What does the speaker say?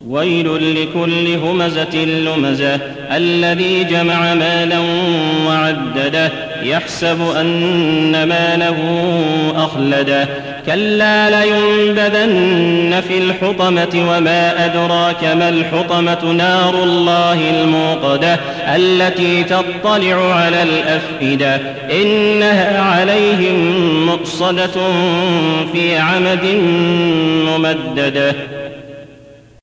ويل لكل همزة لمزة الذي جمع مالا وعدده يحسب أن ماله أخلده كلا لينبذن في الحطمة وما أدراك ما الحطمة نار الله الموقدة التي تطلع على الأفئدة إنها عليهم مؤصدة في عمد ممددة.